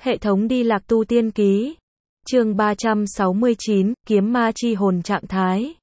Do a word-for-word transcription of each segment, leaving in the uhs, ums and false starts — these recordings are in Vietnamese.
Hệ thống đi lạc tu tiên ký. Chương ba trăm sáu mươi chín, kiếm ma chi hồn trạng thái.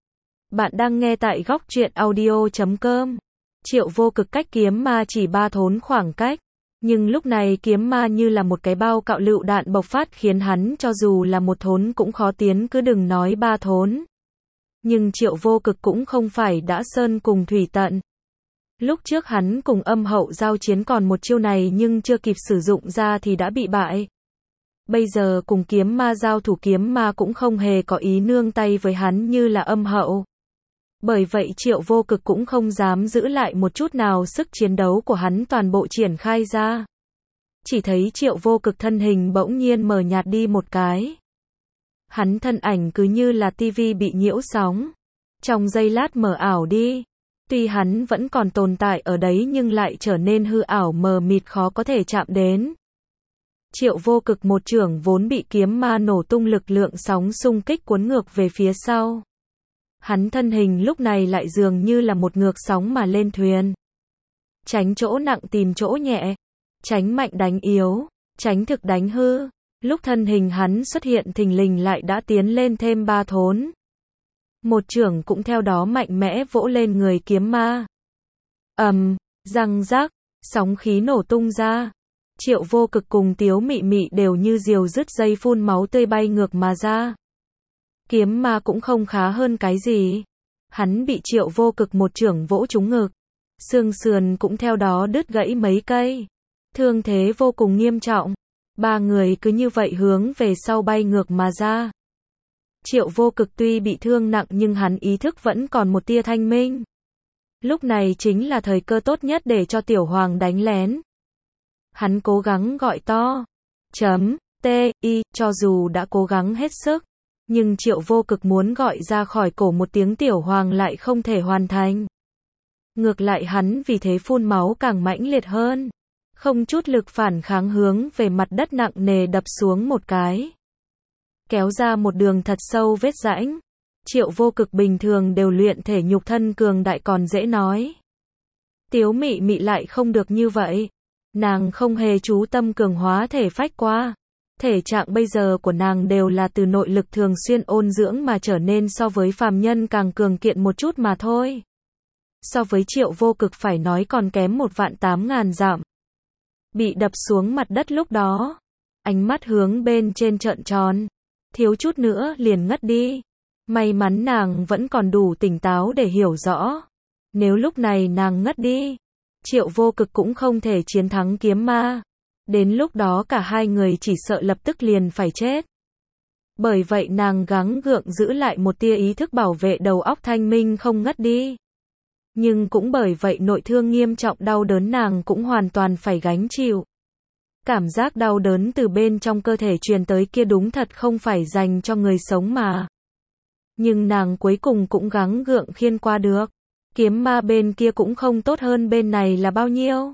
Bạn đang nghe tại góc truyện audio chấm com. Triệu Vô Cực cách kiếm ma chỉ ba thốn khoảng cách. Nhưng lúc này kiếm ma như là một cái bao cạo lựu đạn bộc phát khiến hắn cho dù là một thốn cũng khó tiến, cứ đừng nói ba thốn. Nhưng Triệu Vô Cực cũng không phải đã sơn cùng thủy tận. Lúc trước hắn cùng Âm Hậu giao chiến còn một chiêu này nhưng chưa kịp sử dụng ra thì đã bị bại. Bây giờ cùng kiếm ma giao thủ, kiếm ma cũng không hề có ý nương tay với hắn như là Âm Hậu. Bởi vậy Triệu Vô Cực cũng không dám giữ lại một chút nào, sức chiến đấu của hắn toàn bộ triển khai ra. Chỉ thấy Triệu Vô Cực thân hình bỗng nhiên mờ nhạt đi một cái. Hắn thân ảnh cứ như là tivi bị nhiễu sóng. Trong giây lát mờ ảo đi. Tuy hắn vẫn còn tồn tại ở đấy nhưng lại trở nên hư ảo mờ mịt khó có thể chạm đến. Triệu Vô Cực một chưởng vốn bị kiếm ma nổ tung, lực lượng sóng xung kích cuốn ngược về phía sau. Hắn thân hình lúc này lại dường như là một ngược sóng mà lên thuyền. Tránh chỗ nặng tìm chỗ nhẹ, tránh mạnh đánh yếu, tránh thực đánh hư. Lúc thân hình hắn xuất hiện thình lình lại đã tiến lên thêm ba thốn. Một chưởng cũng theo đó mạnh mẽ vỗ lên người kiếm ma. Ầm, um, răng rắc, sóng khí nổ tung ra. Triệu Vô Cực cùng Tiếu Mị Mị đều như diều dứt dây phun máu tươi bay ngược mà ra. Kiếm ma cũng không khá hơn cái gì. Hắn bị Triệu Vô Cực một chưởng vỗ trúng ngực. Xương sườn cũng theo đó đứt gãy mấy cây. Thương thế vô cùng nghiêm trọng. Ba người cứ như vậy hướng về sau bay ngược mà ra. Triệu Vô Cực tuy bị thương nặng nhưng hắn ý thức vẫn còn một tia thanh minh. Lúc này chính là thời cơ tốt nhất để cho Tiểu Hoàng đánh lén. Hắn cố gắng gọi to. Chấm, T, I, cho dù đã cố gắng hết sức. Nhưng Triệu Vô Cực muốn gọi ra khỏi cổ một tiếng Tiểu Hoàng lại không thể hoàn thành. Ngược lại hắn vì thế phun máu càng mãnh liệt hơn. Không chút lực phản kháng hướng về mặt đất nặng nề đập xuống một cái. Kéo ra một đường thật sâu vết rãnh. Triệu Vô Cực bình thường đều luyện thể nhục thân cường đại còn dễ nói. Tiếu Mị Mị lại không được như vậy. Nàng không hề chú tâm cường hóa thể phách qua. Thể trạng bây giờ của nàng đều là từ nội lực thường xuyên ôn dưỡng mà trở nên so với phàm nhân càng cường kiện một chút mà thôi. So với Triệu Vô Cực phải nói còn kém một vạn tám ngàn dặm. Bị đập xuống mặt đất lúc đó. Ánh mắt hướng bên trên trợn tròn. Thiếu chút nữa liền ngất đi. May mắn nàng vẫn còn đủ tỉnh táo để hiểu rõ. Nếu lúc này nàng ngất đi, Triệu Vô Cực cũng không thể chiến thắng kiếm ma. Đến lúc đó cả hai người chỉ sợ lập tức liền phải chết. Bởi vậy nàng gắng gượng giữ lại một tia ý thức bảo vệ đầu óc thanh minh không ngất đi. Nhưng cũng bởi vậy nội thương nghiêm trọng, đau đớn nàng cũng hoàn toàn phải gánh chịu. Cảm giác đau đớn từ bên trong cơ thể truyền tới kia đúng thật không phải dành cho người sống mà. Nhưng nàng cuối cùng cũng gắng gượng khiên qua được. Kiếm ma bên kia cũng không tốt hơn bên này là bao nhiêu.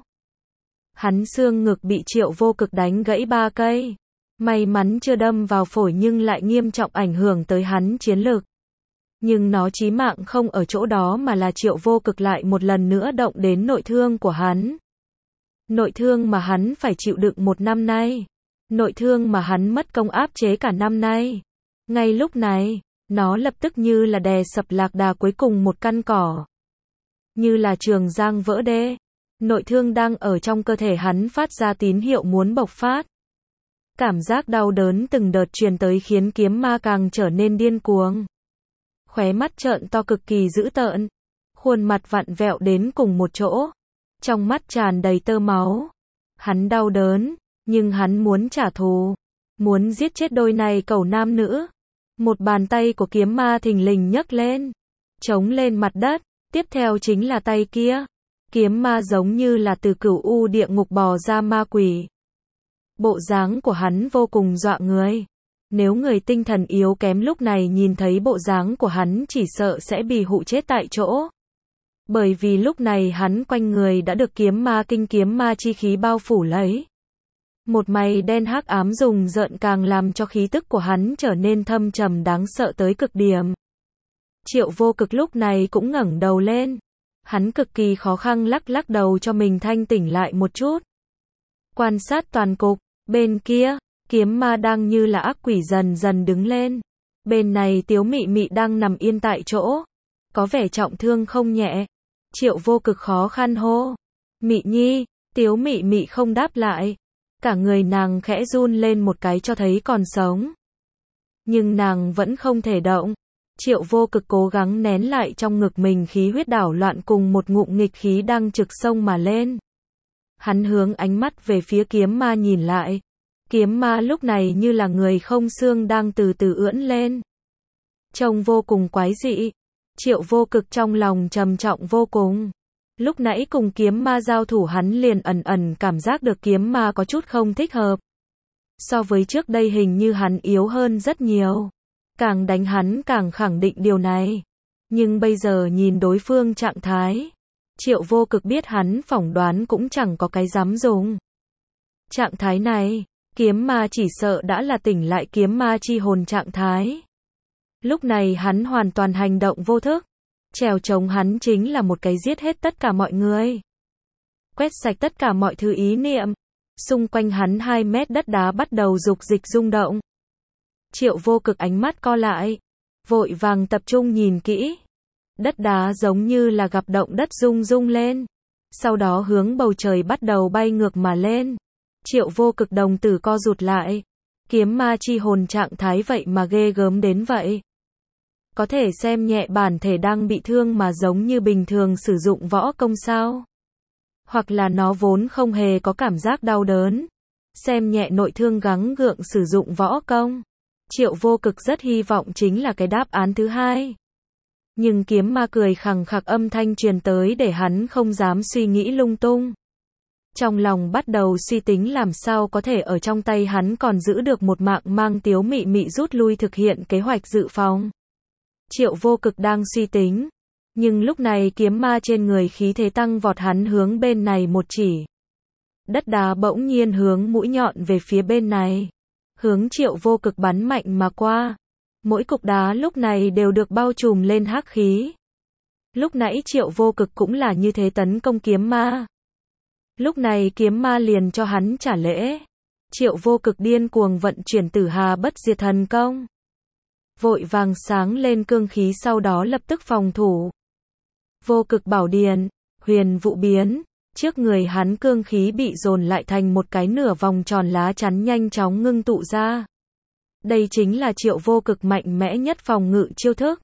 Hắn xương ngực bị Triệu Vô Cực đánh gãy ba cây. May mắn chưa đâm vào phổi nhưng lại nghiêm trọng ảnh hưởng tới hắn chiến lực. Nhưng nó chí mạng không ở chỗ đó mà là Triệu Vô Cực lại một lần nữa động đến nội thương của hắn. Nội thương mà hắn phải chịu đựng một năm nay. Nội thương mà hắn mất công áp chế cả năm nay. Ngay lúc này, nó lập tức như là đè sập lạc đà cuối cùng một căn cỏ. Như là Trường Giang vỡ đê. Nội thương đang ở trong cơ thể hắn phát ra tín hiệu muốn bộc phát. Cảm giác đau đớn từng đợt truyền tới khiến kiếm ma càng trở nên điên cuồng. Khóe mắt trợn to cực kỳ dữ tợn. Khuôn mặt vặn vẹo đến cùng một chỗ. Trong mắt tràn đầy tơ máu. Hắn đau đớn, nhưng hắn muốn trả thù. Muốn giết chết đôi này cẩu nam nữ. Một bàn tay của kiếm ma thình lình nhấc lên. Chống lên mặt đất. Tiếp theo chính là tay kia. Kiếm ma giống như là từ cửu u địa ngục bò ra ma quỷ. Bộ dáng của hắn vô cùng dọa người. Nếu người tinh thần yếu kém lúc này nhìn thấy bộ dáng của hắn chỉ sợ sẽ bị hụ chết tại chỗ. Bởi vì lúc này hắn quanh người đã được kiếm ma kinh kiếm ma chi khí bao phủ lấy. Một mày đen hắc ám rùng rợn càng làm cho khí tức của hắn trở nên thâm trầm đáng sợ tới cực điểm. Triệu Vô Cực lúc này cũng ngẩng đầu lên. Hắn cực kỳ khó khăn lắc lắc đầu cho mình thanh tỉnh lại một chút. Quan sát toàn cục, Bên kia, kiếm ma đang như là ác quỷ dần dần đứng lên. Bên này Tiếu Mị Mị đang nằm yên tại chỗ. Có vẻ trọng thương không nhẹ. Triệu Vô Cực khó khăn hô. Mị Nhi, Tiếu Mị Mị không đáp lại. Cả người nàng khẽ run lên một cái cho thấy còn sống. Nhưng nàng vẫn không thể động. Triệu Vô Cực cố gắng nén lại trong ngực mình khí huyết đảo loạn cùng một ngụm nghịch khí đang trực sông mà lên. Hắn hướng ánh mắt về phía kiếm ma nhìn lại. Kiếm ma lúc này như là người không xương đang từ từ ưỡn lên. Trông vô cùng quái dị. Triệu Vô Cực trong lòng trầm trọng vô cùng. Lúc nãy cùng kiếm ma giao thủ hắn liền ẩn ẩn cảm giác được kiếm ma có chút không thích hợp. So với trước đây hình như hắn yếu hơn rất nhiều. Càng đánh hắn càng khẳng định điều này. Nhưng bây giờ nhìn đối phương trạng thái. Triệu Vô Cực biết hắn phỏng đoán cũng chẳng có cái dám dùng. Trạng thái này, kiếm ma chỉ sợ đã là tỉnh lại kiếm ma chi hồn trạng thái. Lúc này hắn hoàn toàn hành động vô thức. Trèo trống hắn chính là một cái giết hết tất cả mọi người. Quét sạch tất cả mọi thứ ý niệm. Xung quanh hắn hai mét đất đá bắt đầu dục dịch rung động. Triệu Vô Cực ánh mắt co lại. Vội vàng tập trung nhìn kỹ. Đất đá giống như là gặp động đất rung rung lên. Sau đó hướng bầu trời bắt đầu bay ngược mà lên. Triệu Vô Cực đồng tử co rụt lại. Kiếm ma chi hồn trạng thái vậy mà ghê gớm đến vậy. Có thể xem nhẹ bản thể đang bị thương mà giống như bình thường sử dụng võ công sao? Hoặc là nó vốn không hề có cảm giác đau đớn. Xem nhẹ nội thương gắng gượng sử dụng võ công. Triệu Vô Cực rất hy vọng chính là cái đáp án thứ hai. Nhưng kiếm ma cười khằng khặc âm thanh truyền tới để hắn không dám suy nghĩ lung tung. Trong lòng bắt đầu suy tính làm sao có thể ở trong tay hắn còn giữ được một mạng mang Tiếu Mị Mị rút lui thực hiện kế hoạch dự phòng. Triệu Vô Cực đang suy tính. Nhưng lúc này kiếm ma trên người khí thế tăng vọt hắn hướng bên này một chỉ. Đất đá bỗng nhiên hướng mũi nhọn về phía bên này. Hướng Triệu Vô Cực bắn mạnh mà qua. Mỗi cục đá lúc này đều được bao trùm lên hắc khí. Lúc nãy Triệu Vô Cực cũng là như thế tấn công kiếm ma. Lúc này kiếm ma liền cho hắn trả lễ. Triệu Vô Cực điên cuồng vận chuyển Tử Hà Bất Diệt thần công. Vội vàng sáng lên cương khí sau đó lập tức phòng thủ. Vô Cực Bảo Điền, Huyền Vụ biến. Trước người hắn cương khí bị dồn lại thành một cái nửa vòng tròn lá chắn nhanh chóng ngưng tụ ra. Đây chính là Triệu Vô Cực mạnh mẽ nhất phòng ngự chiêu thức.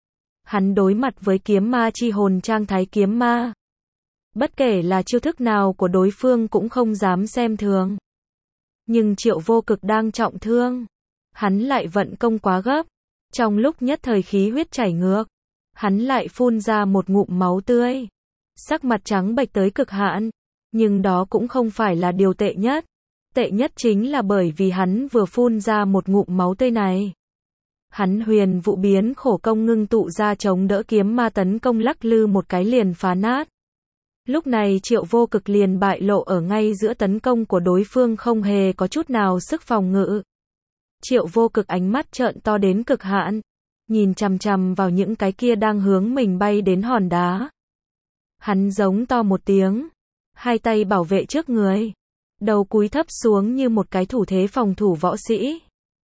Hắn đối mặt với kiếm ma chi hồn trang thái kiếm ma. Bất kể là chiêu thức nào của đối phương cũng không dám xem thường. Nhưng Triệu Vô Cực đang trọng thương. Hắn lại vận công quá gấp. Trong lúc nhất thời khí huyết chảy ngược. Hắn lại phun ra một ngụm máu tươi. Sắc mặt trắng bệch tới cực hạn. Nhưng đó cũng không phải là điều tệ nhất. Tệ nhất chính là bởi vì hắn vừa phun ra một ngụm máu tươi này. Hắn huyền vụ biến khổ công ngưng tụ ra chống đỡ kiếm ma tấn công lắc lư một cái liền phá nát. Lúc này Triệu Vô Cực liền bại lộ ở ngay giữa tấn công của đối phương không hề có chút nào sức phòng ngự. Triệu Vô Cực ánh mắt trợn to đến cực hạn. Nhìn chằm chằm vào những cái kia đang hướng mình bay đến hòn đá. Hắn giống to một tiếng. Hai tay bảo vệ trước người. Đầu cúi thấp xuống như một cái thủ thế phòng thủ võ sĩ.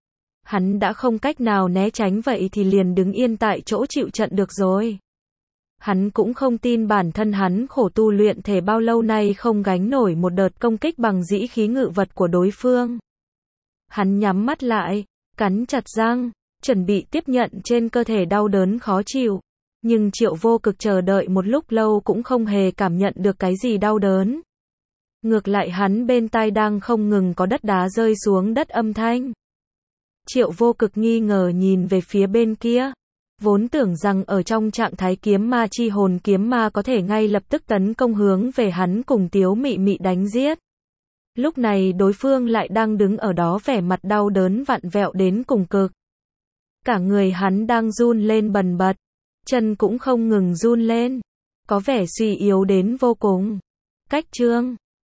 Hắn đã không cách nào né tránh vậy thì liền đứng yên tại chỗ chịu trận được rồi. Hắn cũng không tin bản thân hắn khổ tu luyện thể bao lâu nay không gánh nổi một đợt công kích bằng dĩ khí ngự vật của đối phương. Hắn nhắm mắt lại, cắn chặt răng, chuẩn bị tiếp nhận trên cơ thể đau đớn khó chịu. Nhưng Triệu Vô Cực chờ đợi một lúc lâu cũng không hề cảm nhận được cái gì đau đớn. Ngược lại hắn bên tai đang không ngừng có đất đá rơi xuống đất âm thanh. Triệu Vô Cực nghi ngờ nhìn về phía bên kia. Vốn tưởng rằng ở trong trạng thái kiếm ma chi hồn kiếm ma có thể ngay lập tức tấn công hướng về hắn cùng Tiếu Mị Mị đánh giết. Lúc này đối phương lại đang đứng ở đó vẻ mặt đau đớn vặn vẹo đến cùng cực. Cả người hắn đang run lên bần bật. Chân cũng không ngừng run lên. Có vẻ suy yếu đến vô cùng. Cách chương